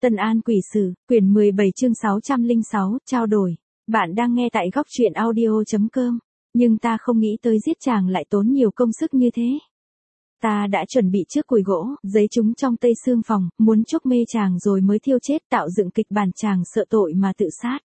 Tân An Quỷ Sử, quyển 17 chương 606, trao đổi. Bạn đang nghe tại góc truyện audio.com. Nhưng ta không nghĩ tới giết chàng lại tốn nhiều công sức như thế. Ta đã chuẩn bị trước củi gỗ, giấy chúng trong tây xương phòng, muốn chuốc mê chàng rồi mới thiêu chết, tạo dựng kịch bản chàng sợ tội mà tự sát.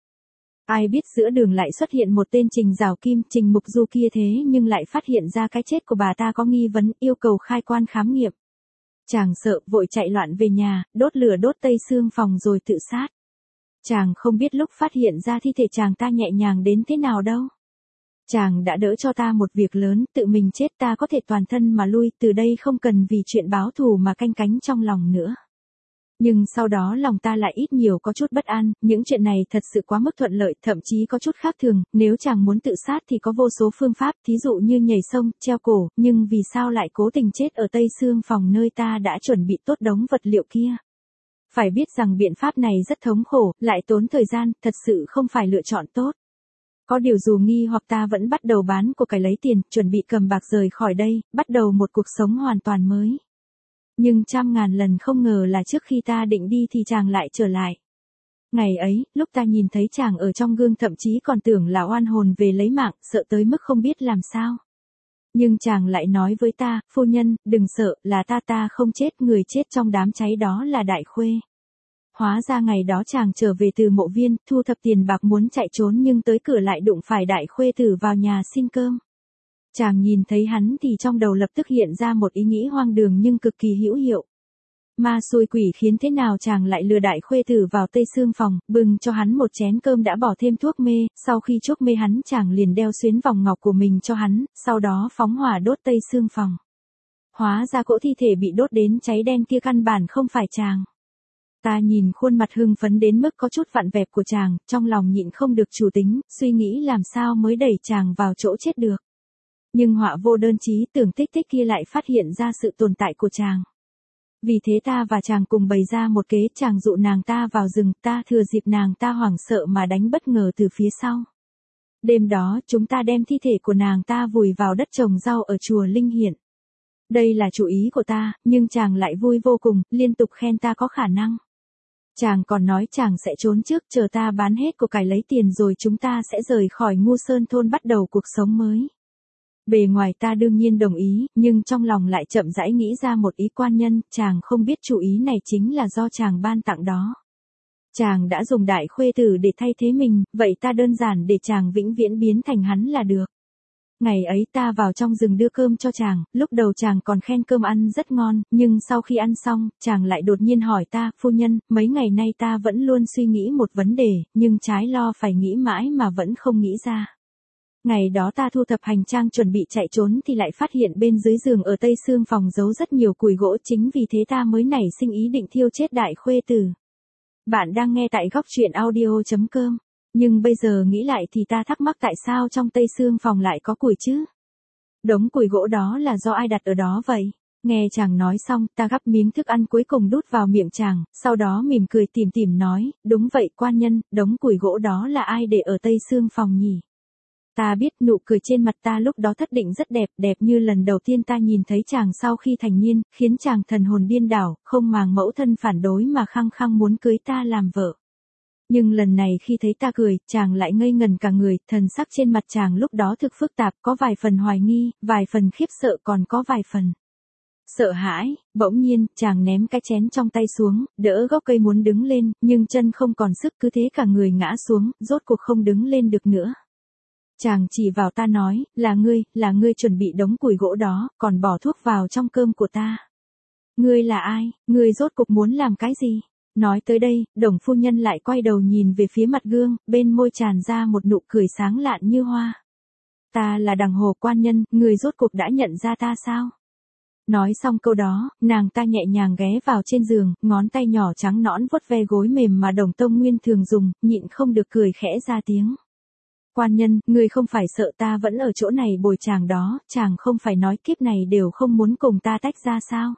Ai biết giữa đường lại xuất hiện một tên Trình Giảo Kim, Trình Mục Du kia thế nhưng lại phát hiện ra cái chết của bà ta có nghi vấn, yêu cầu khai quan khám nghiệm. Chàng sợ, vội chạy loạn về nhà, đốt lửa đốt tây xương phòng rồi tự sát. Chàng không biết lúc phát hiện ra thi thể chàng ta nhẹ nhàng đến thế nào đâu. Chàng đã đỡ cho ta một việc lớn, tự mình chết ta có thể toàn thân mà lui, từ đây không cần vì chuyện báo thù mà canh cánh trong lòng nữa. Nhưng sau đó lòng ta lại ít nhiều có chút bất an, những chuyện này thật sự quá mức thuận lợi, thậm chí có chút khác thường, nếu chàng muốn tự sát thì có vô số phương pháp, thí dụ như nhảy sông, treo cổ, nhưng vì sao lại cố tình chết ở tây xương phòng nơi ta đã chuẩn bị tốt đống vật liệu kia. Phải biết rằng biện pháp này rất thống khổ, lại tốn thời gian, thật sự không phải lựa chọn tốt. Có điều dù nghi hoặc ta vẫn bắt đầu bán của cải lấy tiền, chuẩn bị cầm bạc rời khỏi đây, bắt đầu một cuộc sống hoàn toàn mới. Nhưng trăm ngàn lần không ngờ là trước khi ta định đi thì chàng lại trở lại. Ngày ấy, lúc ta nhìn thấy chàng ở trong gương thậm chí còn tưởng là oan hồn về lấy mạng, sợ tới mức không biết làm sao. Nhưng chàng lại nói với ta, phu nhân, đừng sợ, là ta không chết, người chết trong đám cháy đó là Đại Khuê. Hóa ra ngày đó chàng trở về từ mộ viên, thu thập tiền bạc muốn chạy trốn nhưng tới cửa lại đụng phải Đại Khuê Tử vào nhà xin cơm. Chàng nhìn thấy hắn thì trong đầu lập tức hiện ra một ý nghĩ hoang đường nhưng cực kỳ hữu hiệu. Ma xui quỷ khiến thế nào chàng lại lừa Đại Khuê Tử vào tây xương phòng, bưng cho hắn một chén cơm đã bỏ thêm thuốc mê, sau khi chuốc mê hắn chàng liền đeo xuyến vòng ngọc của mình cho hắn, sau đó phóng hỏa đốt tây xương phòng. Hóa ra cỗ thi thể bị đốt đến cháy đen kia căn bản không phải chàng. Ta nhìn khuôn mặt hưng phấn đến mức có chút vặn vẹo của chàng, trong lòng nhịn không được chủ tính, suy nghĩ làm sao mới đẩy chàng vào chỗ chết được. Nhưng họa vô đơn chí tưởng tích tích kia lại phát hiện ra sự tồn tại của chàng. Vì thế ta và chàng cùng bày ra một kế, chàng dụ nàng ta vào rừng, ta thừa dịp nàng ta hoảng sợ mà đánh bất ngờ từ phía sau. Đêm đó chúng ta đem thi thể của nàng ta vùi vào đất trồng rau ở chùa Linh Hiện. Đây là chủ ý của ta, nhưng chàng lại vui vô cùng, liên tục khen ta có khả năng. Chàng còn nói chàng sẽ trốn trước, chờ ta bán hết của cải lấy tiền rồi chúng ta sẽ rời khỏi Ngu Sơn thôn bắt đầu cuộc sống mới. Bề ngoài ta đương nhiên đồng ý, nhưng trong lòng lại chậm rãi nghĩ ra một ý quan nhân, chàng không biết chủ ý này chính là do chàng ban tặng đó. Chàng đã dùng Đại Khuê Tử để thay thế mình, vậy ta đơn giản để chàng vĩnh viễn biến thành hắn là được. Ngày ấy ta vào trong rừng đưa cơm cho chàng, lúc đầu chàng còn khen cơm ăn rất ngon, nhưng sau khi ăn xong, chàng lại đột nhiên hỏi ta, phu nhân, mấy ngày nay ta vẫn luôn suy nghĩ một vấn đề, nhưng trái lo phải nghĩ mãi mà vẫn không nghĩ ra. Ngày đó ta thu thập hành trang chuẩn bị chạy trốn thì lại phát hiện bên dưới giường ở tây xương phòng giấu rất nhiều củi gỗ, chính vì thế ta mới nảy sinh ý định thiêu chết Đại Khuê Tử. Bạn đang nghe tại góc truyện audio.com. Nhưng bây giờ nghĩ lại thì ta thắc mắc tại sao trong tây xương phòng lại có củi chứ? Đống củi gỗ đó là do ai đặt ở đó vậy? Nghe chàng nói xong, ta gắp miếng thức ăn cuối cùng đút vào miệng chàng, sau đó mỉm cười tủm tỉm nói, đúng vậy quan nhân, đống củi gỗ đó là ai để ở tây xương phòng nhỉ? Ta biết nụ cười trên mặt ta lúc đó thất định rất đẹp, đẹp như lần đầu tiên ta nhìn thấy chàng sau khi thành niên, khiến chàng thần hồn điên đảo, không màng mẫu thân phản đối mà khăng khăng muốn cưới ta làm vợ. Nhưng lần này khi thấy ta cười, chàng lại ngây ngần cả người, thần sắc trên mặt chàng lúc đó thực phức tạp, có vài phần hoài nghi, vài phần khiếp sợ còn có vài phần sợ hãi. Bỗng nhiên, chàng ném cái chén trong tay xuống, đỡ gốc cây muốn đứng lên, nhưng chân không còn sức cứ thế cả người ngã xuống, rốt cuộc không đứng lên được nữa. Chàng chỉ vào ta nói, là ngươi chuẩn bị đống củi gỗ đó, còn bỏ thuốc vào trong cơm của ta. Ngươi là ai, ngươi rốt cuộc muốn làm cái gì? Nói tới đây, Đồng phu nhân lại quay đầu nhìn về phía mặt gương, bên môi tràn ra một nụ cười sáng lạn như hoa. Ta là Đằng Hồ quan nhân, người rốt cuộc đã nhận ra ta sao? Nói xong câu đó, nàng ta nhẹ nhàng ghé vào trên giường, ngón tay nhỏ trắng nõn vuốt ve gối mềm mà Đồng Tông Nguyên thường dùng, nhịn không được cười khẽ ra tiếng. Quan nhân, người không phải sợ ta vẫn ở chỗ này bồi chàng đó, chàng không phải nói kiếp này đều không muốn cùng ta tách ra sao?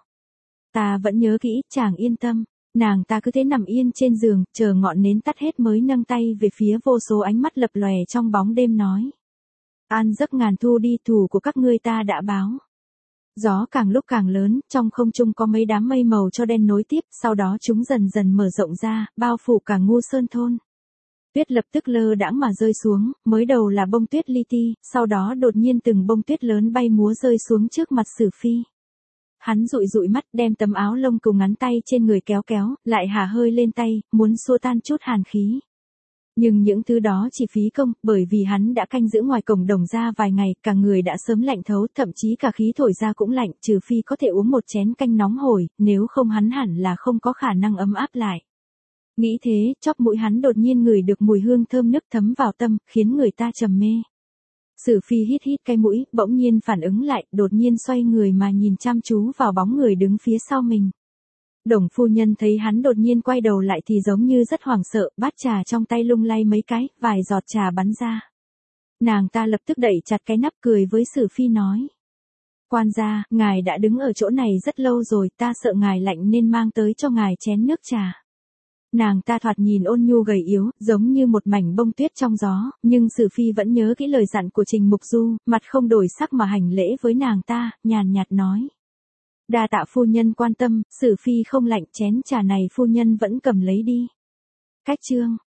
Ta vẫn nhớ kỹ, chàng yên tâm. Nàng ta cứ thế nằm yên trên giường, chờ ngọn nến tắt hết mới nâng tay về phía vô số ánh mắt lập lòe trong bóng đêm nói. An giấc ngàn thu đi, thù của các ngươi ta đã báo. Gió càng lúc càng lớn, trong không trung có mấy đám mây màu cho đen nối tiếp, sau đó chúng dần dần mở rộng ra, bao phủ cả Ngu Sơn thôn. Tuyết lập tức lơ đãng mà rơi xuống, mới đầu là bông tuyết li ti, sau đó đột nhiên từng bông tuyết lớn bay múa rơi xuống trước mặt Sử Phi. Hắn dụi dụi mắt, đem tấm áo lông cùng ngắn tay trên người kéo kéo, lại hả hơi lên tay, muốn xua tan chút hàn khí. Nhưng những thứ đó chỉ phí công, bởi vì hắn đã canh giữ ngoài cổng đồng ra vài ngày, cả người đã sớm lạnh thấu, thậm chí cả khí thổi ra cũng lạnh, trừ phi có thể uống một chén canh nóng hổi, nếu không hắn hẳn là không có khả năng ấm áp lại. Nghĩ thế, chóp mũi hắn đột nhiên ngửi được mùi hương thơm nức thấm vào tâm, khiến người ta trầm mê. Sử Phi hít hít cái mũi, bỗng nhiên phản ứng lại, đột nhiên xoay người mà nhìn chăm chú vào bóng người đứng phía sau mình. Đồng phu nhân thấy hắn đột nhiên quay đầu lại thì giống như rất hoảng sợ, bát trà trong tay lung lay mấy cái, vài giọt trà bắn ra. Nàng ta lập tức đẩy chặt cái nắp cười với Sử Phi nói. Quan gia, ngài đã đứng ở chỗ này rất lâu rồi, ta sợ ngài lạnh nên mang tới cho ngài chén nước trà. Nàng ta thoạt nhìn ôn nhu gầy yếu, giống như một mảnh bông tuyết trong gió, nhưng Sử Phi vẫn nhớ kỹ lời dặn của Trình Mục Du, mặt không đổi sắc mà hành lễ với nàng ta, nhàn nhạt nói. Đa tạ phu nhân quan tâm, Sử Phi không lạnh, chén trà này phu nhân vẫn cầm lấy đi. Cách chương